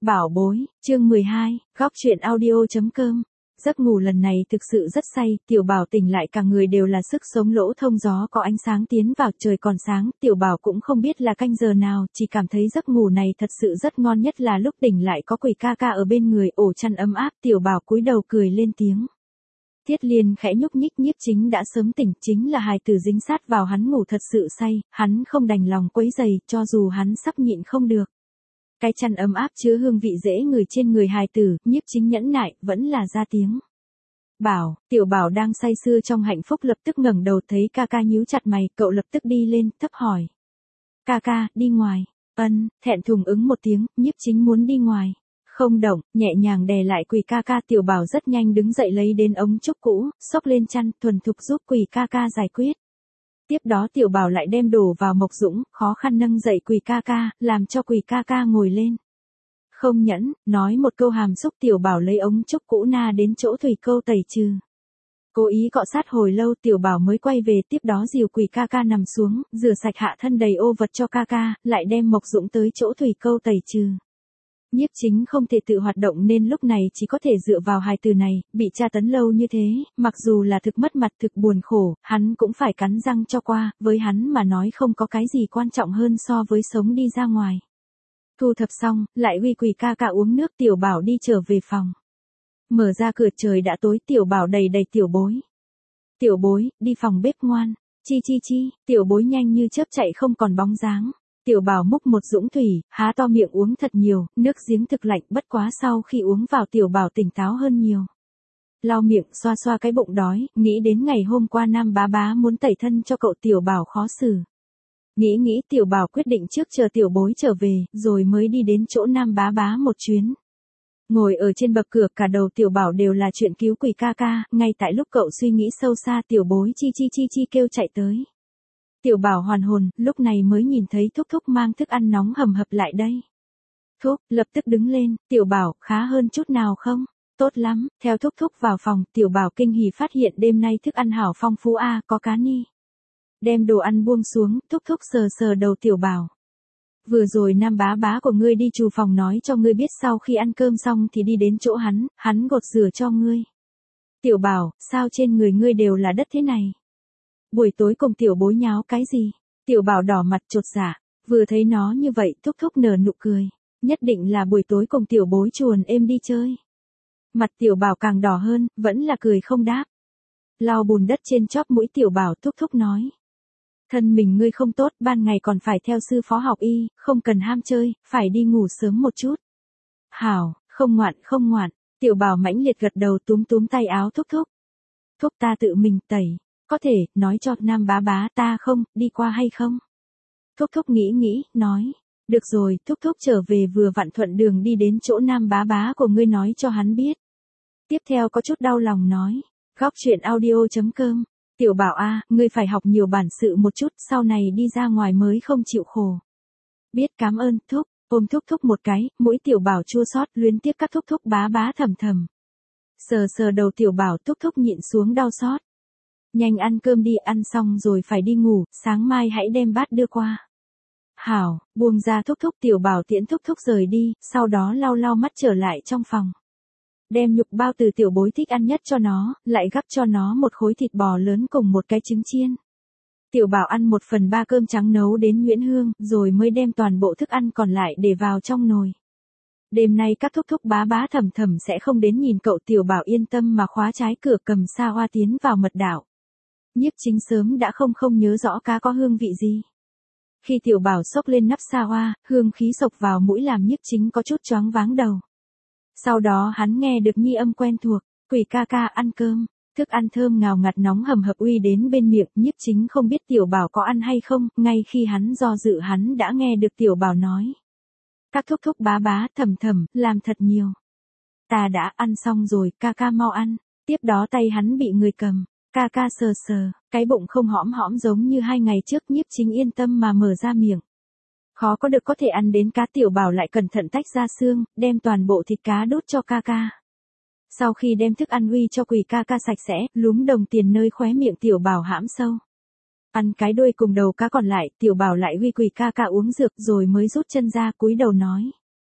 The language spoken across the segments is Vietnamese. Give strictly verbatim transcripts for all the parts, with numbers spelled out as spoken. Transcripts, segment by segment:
Bảo bối, chương mười hai, góc truyện audio.com. Giấc ngủ lần này thực sự rất say, Tiểu Bảo tỉnh lại cả người đều là sức sống, lỗ thông gió có ánh sáng tiến vào, trời còn sáng, Tiểu Bảo cũng không biết là canh giờ nào, chỉ cảm thấy giấc ngủ này thật sự rất ngon, nhất là lúc tỉnh lại có Quỳ ca ca ở bên người, ổ chăn ấm áp, Tiểu Bảo cúi đầu cười lên tiếng. Tiết Liên khẽ nhúc nhích, Nhiếp Chính đã sớm tỉnh, chính là hài tử dính sát vào hắn ngủ thật sự say, hắn không đành lòng quấy giày, cho dù hắn sắp nhịn không được. Cái chăn ấm áp chứa hương vị dễ ngửi trên người hài tử, Nhiếp Chính nhẫn nại, vẫn là ra tiếng. Bảo, Tiểu Bảo đang say sưa trong hạnh phúc lập tức ngẩng đầu thấy ca ca nhíu chặt mày, cậu lập tức đi lên, thấp hỏi. Ca ca, đi ngoài. Ân, thẹn thùng ứng một tiếng, Nhiếp Chính muốn đi ngoài. Không động, nhẹ nhàng đè lại Quỳ ca ca, Tiểu Bảo rất nhanh đứng dậy lấy đến ống trúc cũ, xốc lên chăn, thuần thục giúp Quỳ ca ca giải quyết. Tiếp đó Tiểu Bảo lại đem đồ vào Mộc Dũng, khó khăn nâng dậy Quỳ ca ca, làm cho Quỳ ca ca ngồi lên. Không nhẫn, nói một câu hàm xúc, Tiểu Bảo lấy ống trúc cũ na đến chỗ thủy câu tẩy trừ. Cố ý cọ sát hồi lâu, Tiểu Bảo mới quay về, tiếp đó dìu Quỳ ca ca nằm xuống, rửa sạch hạ thân đầy ô vật cho ca ca, lại đem Mộc Dũng tới chỗ thủy câu tẩy trừ. Nhiếp Chính không thể tự hoạt động nên lúc này chỉ có thể dựa vào hài từ này, bị tra tấn lâu như thế, mặc dù là thực mất mặt thực buồn khổ, hắn cũng phải cắn răng cho qua, với hắn mà nói không có cái gì quan trọng hơn so với sống đi ra ngoài. Thu thập xong, lại uy Quỳ ca ca uống nước, Tiểu Bảo đi trở về phòng. Mở ra cửa trời đã tối, Tiểu Bảo đầy đầy Tiểu Bối. Tiểu Bối, đi phòng bếp ngoan. Chi chi chi, Tiểu Bối nhanh như chớp chạy không còn bóng dáng. Tiểu Bảo múc một dũng thủy, há to miệng uống thật nhiều, nước giếng thực lạnh, bất quá sau khi uống vào Tiểu Bảo tỉnh táo hơn nhiều. Lau miệng, xoa xoa cái bụng đói, nghĩ đến ngày hôm qua Nam bá bá muốn tẩy thân cho cậu, Tiểu Bảo khó xử. Nghĩ nghĩ Tiểu Bảo quyết định trước chờ Tiểu Bối trở về, rồi mới đi đến chỗ Nam bá bá một chuyến. Ngồi ở trên bậc cửa, cả đầu Tiểu Bảo đều là chuyện cứu Quỳ ca ca, ngay tại lúc cậu suy nghĩ sâu xa, Tiểu Bối chi chi chi chi kêu chạy tới. Tiểu Bảo hoàn hồn, lúc này mới nhìn thấy Thúc Thúc mang thức ăn nóng hầm hập lại đây. Thúc, lập tức đứng lên, Tiểu Bảo, khá hơn chút nào không? Tốt lắm, theo Thúc Thúc vào phòng, Tiểu Bảo kinh hỉ phát hiện đêm nay thức ăn hảo phong phú a, có cá ni. Đem đồ ăn buông xuống, Thúc Thúc sờ sờ đầu Tiểu Bảo. Vừa rồi Nam bá bá của ngươi đi trù phòng nói cho ngươi biết sau khi ăn cơm xong thì đi đến chỗ hắn, hắn gột rửa cho ngươi. Tiểu Bảo, sao trên người ngươi đều là đất thế này? Buổi tối cùng Tiểu Bối nháo cái gì? Tiểu Bảo đỏ mặt chột dạ, vừa thấy nó như vậy, Thúc Thúc nở nụ cười. Nhất định là buổi tối cùng Tiểu Bối chuồn êm đi chơi. Mặt Tiểu Bảo càng đỏ hơn, vẫn là cười không đáp. Lau bùn đất trên chóp mũi, Tiểu Bảo Thúc Thúc nói. Thân mình ngươi không tốt, ban ngày còn phải theo sư phó học y, không cần ham chơi, phải đi ngủ sớm một chút. Hảo, không ngoạn không ngoạn, Tiểu Bảo mãnh liệt gật đầu, túm túm tay áo Thúc Thúc. Thúc ta tự mình tẩy, có thể, nói cho Nam bá bá ta không, đi qua hay không? Thúc Thúc nghĩ nghĩ, nói. Được rồi, Thúc Thúc trở về vừa vặn thuận đường đi đến chỗ Nam bá bá của ngươi nói cho hắn biết. Tiếp theo có chút đau lòng nói. Góc truyện audio.com. Tiểu Bảo a, ngươi phải học nhiều bản sự một chút, sau này đi ra ngoài mới không chịu khổ. Biết, cảm ơn, Thúc, ôm Thúc Thúc một cái, mũi Tiểu Bảo chua xót, luyến tiếc các Thúc Thúc bá bá thầm thầm. Sờ sờ đầu Tiểu Bảo, Thúc Thúc nhịn xuống đau xót. Nhanh ăn cơm đi, ăn xong rồi phải đi ngủ, sáng mai hãy đem bát đưa qua. Hảo, buông ra Thúc Thúc, Tiểu Bảo tiễn Thúc Thúc rời đi, sau đó lau lau mắt trở lại trong phòng. Đem nhục bao từ Tiểu Bối thích ăn nhất cho nó, lại gắp cho nó một khối thịt bò lớn cùng một cái trứng chiên. Tiểu Bảo ăn một phần ba cơm trắng nấu đến nhuyễn hương, rồi mới đem toàn bộ thức ăn còn lại để vào trong nồi. Đêm nay các Thúc Thúc bá bá thầm thầm sẽ không đến nhìn cậu, Tiểu Bảo yên tâm mà khóa trái cửa, cầm sa hoa tiến vào mật đảo. Nhiếp Chính sớm đã không không nhớ rõ cá có hương vị gì. Khi Tiểu Bảo xốc lên nắp sa hoa, hương khí sộc vào mũi làm Nhiếp Chính có chút choáng váng đầu. Sau đó hắn nghe được nhi âm quen thuộc, Quỳ ca ca ăn cơm, thức ăn thơm ngào ngạt nóng hầm hập uy đến bên miệng, Nhiếp Chính không biết Tiểu Bảo có ăn hay không, ngay khi hắn do dự hắn đã nghe được Tiểu Bảo nói. Các Thúc Thúc bá bá thầm thầm, làm thật nhiều. Ta đã ăn xong rồi, ca ca mau ăn, tiếp đó tay hắn bị người cầm, ca ca sờ sờ, cái bụng không hõm hõm giống như hai ngày trước, Nhiếp Chính yên tâm mà mở ra miệng. Khó có được có thể ăn đến cá, Tiểu Bảo lại cẩn thận tách ra xương, đem toàn bộ thịt cá đốt cho ca ca. Sau khi đem thức ăn uy cho Quỳ ca ca sạch sẽ, lúm đồng tiền nơi khóe miệng Tiểu Bảo hãm sâu. Ăn cái đuôi cùng đầu cá còn lại, Tiểu Bảo lại uy Quỳ ca ca uống dược rồi mới rút chân ra cúi đầu nói.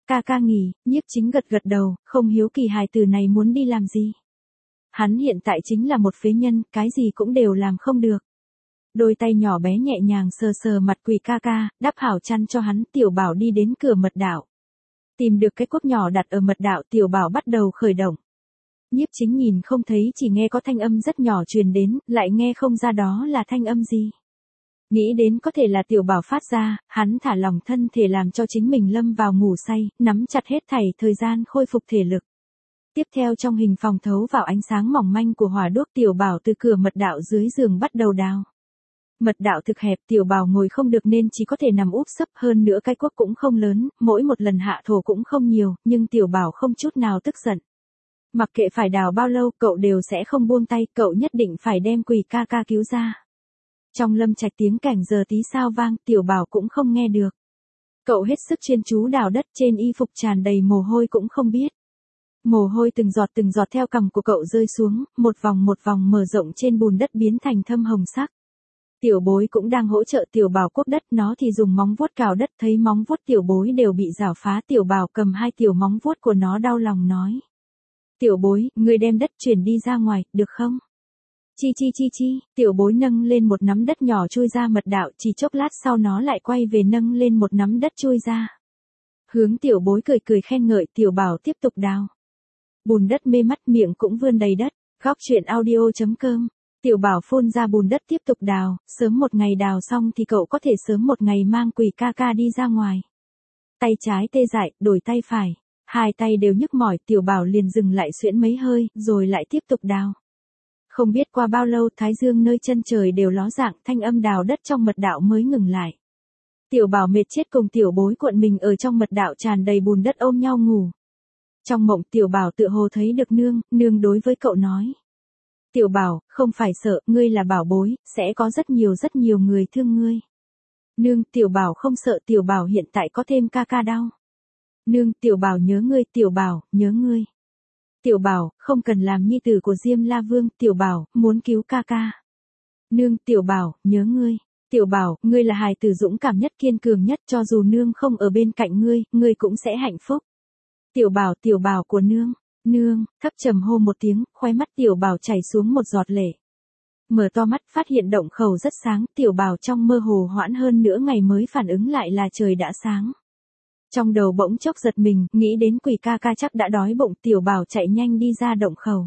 ca ca nghỉ, Nhiếp Chính gật gật đầu, không hiếu kỳ hài tử này muốn đi làm gì. Hắn hiện tại chính là một phế nhân, cái gì cũng đều làm không được. Đôi tay nhỏ bé nhẹ nhàng sờ sờ mặt quỷ ca ca, đắp hảo chăn cho hắn, Tiểu Bảo đi đến cửa mật đạo. Tìm được cái cốt nhỏ đặt ở mật đạo, Tiểu Bảo bắt đầu khởi động. Nhiếp Chính nhìn không thấy, chỉ nghe có thanh âm rất nhỏ truyền đến, lại nghe không ra đó là thanh âm gì. Nghĩ đến có thể là Tiểu Bảo phát ra, hắn thả lỏng thân thể làm cho chính mình lâm vào ngủ say, nắm chặt hết thảy thời gian khôi phục thể lực. Tiếp theo trong hình phòng thấu vào ánh sáng mỏng manh của hỏa đuốc, Tiểu Bảo từ cửa mật đạo dưới giường bắt đầu đào. Mật đạo thực hẹp, Tiểu Bảo ngồi không được nên chỉ có thể nằm úp sấp, hơn nữa cái cuốc cũng không lớn, mỗi một lần hạ thổ cũng không nhiều, nhưng Tiểu Bảo không chút nào tức giận. Mặc kệ phải đào bao lâu, cậu đều sẽ không buông tay, cậu nhất định phải đem quỷ ca ca cứu ra. Trong lâm trạch tiếng cảnh giờ tí sao vang, Tiểu Bảo cũng không nghe được. Cậu hết sức chuyên chú đào đất, trên y phục tràn đầy mồ hôi cũng không biết. Mồ hôi từng giọt từng giọt theo cằm của cậu rơi xuống, một vòng một vòng mở rộng trên bùn đất biến thành thâm hồng sắc. Tiểu Bối cũng đang hỗ trợ Tiểu Bảo cuốc đất, nó thì dùng móng vuốt cào đất, thấy móng vuốt Tiểu Bối đều bị rào phá, Tiểu Bảo cầm hai tiểu móng vuốt của nó đau lòng nói. Tiểu Bối, ngươi đem đất chuyển đi ra ngoài, được không? Chi chi chi chi, Tiểu Bối nâng lên một nắm đất nhỏ chui ra mật đạo, chỉ chốc lát sau nó lại quay về nâng lên một nắm đất chui ra. Hướng Tiểu Bối cười cười khen ngợi, Tiểu Bảo tiếp tục đào. Bùn đất mê mắt, miệng cũng vươn đầy đất. Góc truyện audio chấm com. Tiểu Bảo phun ra bùn đất tiếp tục đào, sớm một ngày đào xong thì cậu có thể sớm một ngày mang quỷ ca ca đi ra ngoài. Tay trái tê dại, đổi tay phải. Hai tay đều nhức mỏi, Tiểu Bảo liền dừng lại xuyễn mấy hơi, rồi lại tiếp tục đào. Không biết qua bao lâu, thái dương nơi chân trời đều ló dạng, thanh âm đào đất trong mật đạo mới ngừng lại. Tiểu Bảo mệt chết cùng Tiểu Bối cuộn mình ở trong mật đạo tràn đầy bùn đất ôm nhau ngủ. Trong mộng Tiểu Bảo tựa hồ thấy được nương, nương đối với cậu nói. Tiểu Bảo, không phải sợ, ngươi là bảo bối, sẽ có rất nhiều rất nhiều người thương ngươi. Nương, Tiểu Bảo không sợ, Tiểu Bảo hiện tại có thêm ca ca đau. Nương, Tiểu Bảo nhớ ngươi, Tiểu Bảo, nhớ ngươi. Tiểu Bảo, không cần làm nhi tử của Diêm La Vương, Tiểu Bảo, muốn cứu ca ca. Nương, Tiểu Bảo, nhớ ngươi. Tiểu Bảo, ngươi là hài tử dũng cảm nhất, kiên cường nhất, cho dù nương không ở bên cạnh ngươi, ngươi cũng sẽ hạnh phúc. Tiểu Bảo, Tiểu Bảo của nương. Nương, thấp trầm hô một tiếng, khóe mắt Tiểu Bảo chảy xuống một giọt lệ. Mở to mắt phát hiện động khẩu rất sáng, Tiểu Bảo trong mơ hồ hoãn hơn nửa ngày mới phản ứng lại là trời đã sáng. Trong đầu bỗng chốc giật mình, nghĩ đến quỷ ca ca chắc đã đói bụng, Tiểu Bảo chạy nhanh đi ra động khẩu.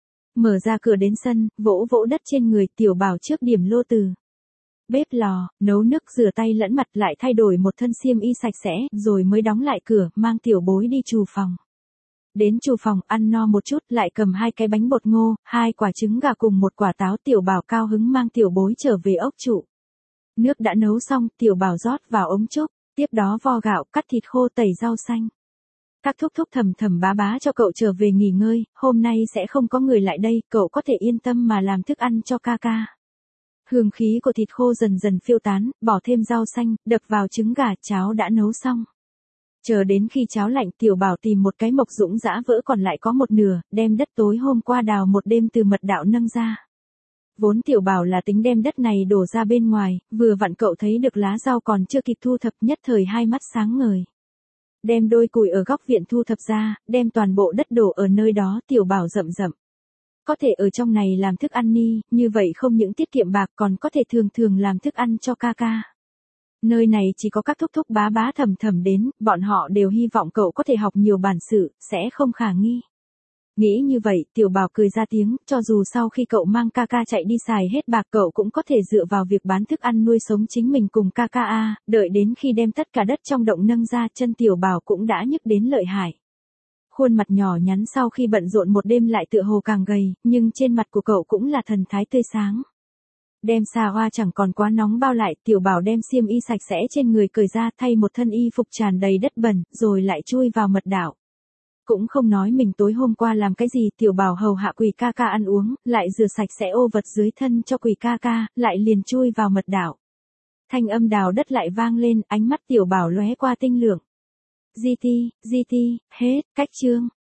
Mở ra cửa đến sân, vỗ vỗ đất trên người, Tiểu Bảo trước điểm lô từ. Bếp lò, nấu nước rửa tay lẫn mặt, lại thay đổi một thân xiêm y sạch sẽ, rồi mới đóng lại cửa, mang Tiểu Bối đi trù phòng. Đến trù phòng, ăn no một chút, lại cầm hai cái bánh bột ngô, hai quả trứng gà cùng một quả táo, Tiểu Bảo cao hứng mang Tiểu Bối trở về ốc trụ. Nước đã nấu xong, Tiểu Bảo rót vào ống trúc, tiếp đó vo gạo, cắt thịt khô, tẩy rau xanh. Các thúc thúc thầm thầm bá bá cho cậu trở về nghỉ ngơi, hôm nay sẽ không có người lại đây, cậu có thể yên tâm mà làm thức ăn cho ca ca. Hương khí của thịt khô dần dần phiêu tán, bỏ thêm rau xanh, đập vào trứng gà, cháo đã nấu xong. Chờ đến khi cháo lạnh, Tiểu Bảo tìm một cái mộc dũng giã vỡ còn lại có một nửa, đem đất tối hôm qua đào một đêm từ mật đạo nâng ra. Vốn Tiểu Bảo là tính đem đất này đổ ra bên ngoài, vừa vặn cậu thấy được lá rau còn chưa kịp thu thập, nhất thời hai mắt sáng ngời. Đem đôi củi ở góc viện thu thập ra, đem toàn bộ đất đổ ở nơi đó, Tiểu Bảo rậm rậm. Có thể ở trong này làm thức ăn ni, như vậy không những tiết kiệm bạc còn có thể thường thường làm thức ăn cho ca ca. Nơi này chỉ có các thúc thúc bá bá thầm thầm đến, bọn họ đều hy vọng cậu có thể học nhiều bản sự, sẽ không khả nghi. Nghĩ như vậy, Tiểu Bảo cười ra tiếng, cho dù sau khi cậu mang ca ca chạy đi xài hết bạc cậu cũng có thể dựa vào việc bán thức ăn nuôi sống chính mình cùng ca ca a. Đợi đến khi đem tất cả đất trong động nâng ra, chân Tiểu Bảo cũng đã nhức đến lợi hại. Khuôn mặt nhỏ nhắn sau khi bận rộn một đêm lại tựa hồ càng gầy, nhưng trên mặt của cậu cũng là thần thái tươi sáng. Đem xà hoa chẳng còn quá nóng bao lại, Tiểu Bảo đem xiêm y sạch sẽ trên người cởi ra, thay một thân y phục tràn đầy đất bẩn, rồi lại chui vào mật đạo. Cũng không nói mình tối hôm qua làm cái gì, Tiểu Bảo hầu hạ quỷ ca ca ăn uống, lại rửa sạch sẽ ô vật dưới thân cho quỷ ca ca, lại liền chui vào mật đạo. Thanh âm đào đất lại vang lên, ánh mắt Tiểu Bảo lóe qua tinh lượng. gi ti, gi ti, hết, cách chương.